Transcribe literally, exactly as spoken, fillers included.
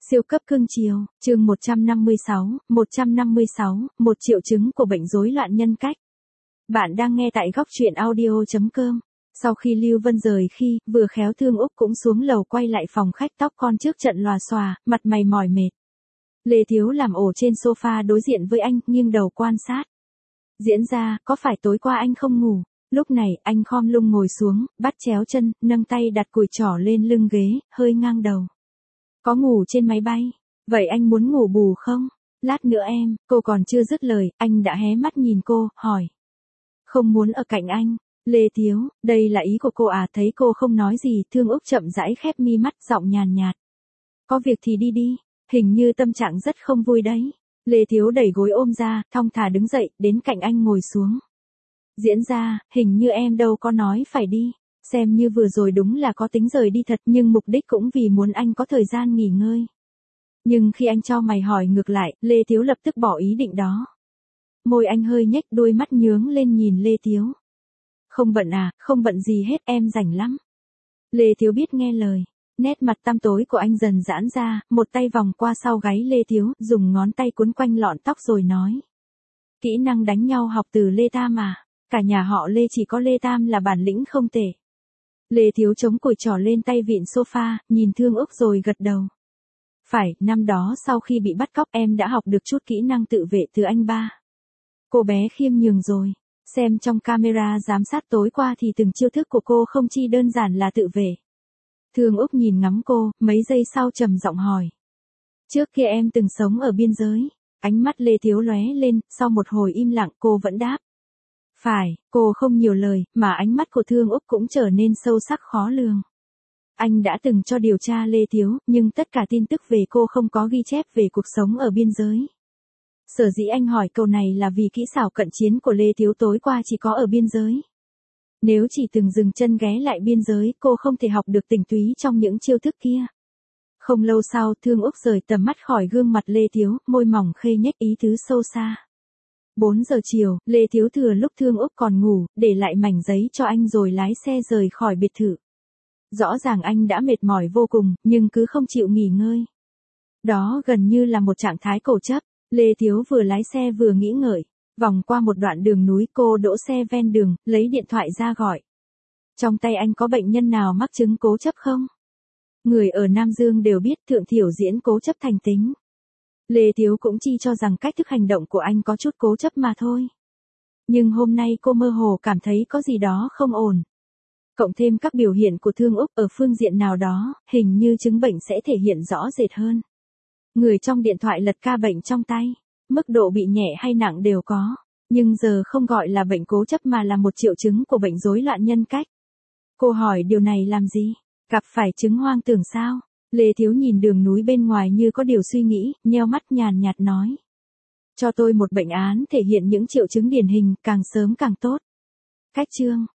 Siêu cấp cưng chiều, chương một trăm năm mươi sáu, một trăm năm mươi sáu, một triệu chứng của bệnh rối loạn nhân cách. Bạn đang nghe tại góc truyện audio chấm com. Sau khi Lưu Vân rời khi, vừa khéo Thương Úc cũng xuống lầu quay lại phòng khách tóc con trước trận lòa xòa, mặt mày mỏi mệt. Lê Thiếu làm ổ trên sofa đối diện với anh, nghiêng đầu quan sát. Diễn ra, có phải tối qua anh không ngủ? Lúc này, anh khom lưng ngồi xuống, bắt chéo chân, nâng tay đặt cùi trỏ lên lưng ghế, hơi ngang đầu. Có ngủ trên máy bay, vậy anh muốn ngủ bù không? Lát nữa em, cô còn chưa dứt lời, anh đã hé mắt nhìn cô, hỏi. Không muốn ở cạnh anh, Lê Thiếu, đây là ý của cô à? Thấy cô không nói gì, Thương Úc chậm rãi khép mi mắt, giọng nhàn nhạt. Có việc thì đi đi, hình như tâm trạng rất không vui đấy. Lê Thiếu đẩy gối ôm ra, thong thả đứng dậy, đến cạnh anh ngồi xuống. Diễn ra, hình như em đâu có nói phải đi. Xem như vừa rồi đúng là có tính rời đi thật, nhưng mục đích cũng vì muốn anh có thời gian nghỉ ngơi. Nhưng khi anh cho mày hỏi ngược lại, Lê Thiếu lập tức bỏ ý định đó. Môi anh hơi nhếch, đôi mắt nhướng lên nhìn Lê Thiếu. Không bận à? Không bận gì hết, em rảnh lắm. Lê Thiếu biết nghe lời. Nét mặt tăm tối của anh dần giãn ra, một tay vòng qua sau gáy Lê Thiếu, dùng ngón tay cuốn quanh lọn tóc rồi nói. Kỹ năng đánh nhau học từ Lê Tam à? Cả nhà họ Lê chỉ có Lê Tam là bản lĩnh không tệ. Lê Thiếu chống cùi trỏ lên tay vịn sofa, nhìn Thương Úc rồi gật đầu. Phải, năm đó sau khi bị bắt cóc em đã học được chút kỹ năng tự vệ từ anh ba. Cô bé khiêm nhường rồi. Xem trong camera giám sát tối qua thì từng chiêu thức của cô không chi đơn giản là tự vệ. Thương Úc nhìn ngắm cô, mấy giây sau trầm giọng hỏi. Trước kia em từng sống ở biên giới. Ánh mắt Lê Thiếu lóe lên, sau một hồi im lặng cô vẫn đáp. Phải, cô không nhiều lời, mà ánh mắt của Thương Úc cũng trở nên sâu sắc khó lường. Anh đã từng cho điều tra Lê Thiếu, nhưng tất cả tin tức về cô không có ghi chép về cuộc sống ở biên giới. Sở dĩ anh hỏi câu này là vì kỹ xảo cận chiến của Lê Thiếu tối qua chỉ có ở biên giới. Nếu chỉ từng dừng chân ghé lại biên giới, cô không thể học được tinh túy trong những chiêu thức kia. Không lâu sau, Thương Úc rời tầm mắt khỏi gương mặt Lê Thiếu, môi mỏng khê nhếch ý tứ sâu xa. bốn giờ chiều, Lê Thiếu thừa lúc Thương Úc còn ngủ, để lại mảnh giấy cho anh rồi lái xe rời khỏi biệt thự. Rõ ràng anh đã mệt mỏi vô cùng, nhưng cứ không chịu nghỉ ngơi. Đó gần như là một trạng thái cổ chấp. Lê Thiếu vừa lái xe vừa nghĩ ngợi. Vòng qua một đoạn đường núi, cô đỗ xe ven đường, lấy điện thoại ra gọi. Trong tay anh có bệnh nhân nào mắc chứng cố chấp không? Người ở Nam Dương đều biết Thượng Thiểu diễn cố chấp thành tính. Lê Thiếu cũng chi cho rằng cách thức hành động của anh có chút cố chấp mà thôi. Nhưng hôm nay cô mơ hồ cảm thấy có gì đó không ổn. Cộng thêm các biểu hiện của Thương Úc ở phương diện nào đó, hình như chứng bệnh sẽ thể hiện rõ rệt hơn. Người trong điện thoại lật ca bệnh trong tay. Mức độ bị nhẹ hay nặng đều có. Nhưng giờ không gọi là bệnh cố chấp mà là một triệu chứng của bệnh rối loạn nhân cách. Cô hỏi điều này làm gì? Gặp phải chứng hoang tưởng sao? Lê Thiếu nhìn đường núi bên ngoài như có điều suy nghĩ, nheo mắt nhàn nhạt nói. Cho tôi một bệnh án thể hiện những triệu chứng điển hình, càng sớm càng tốt. Cách chương.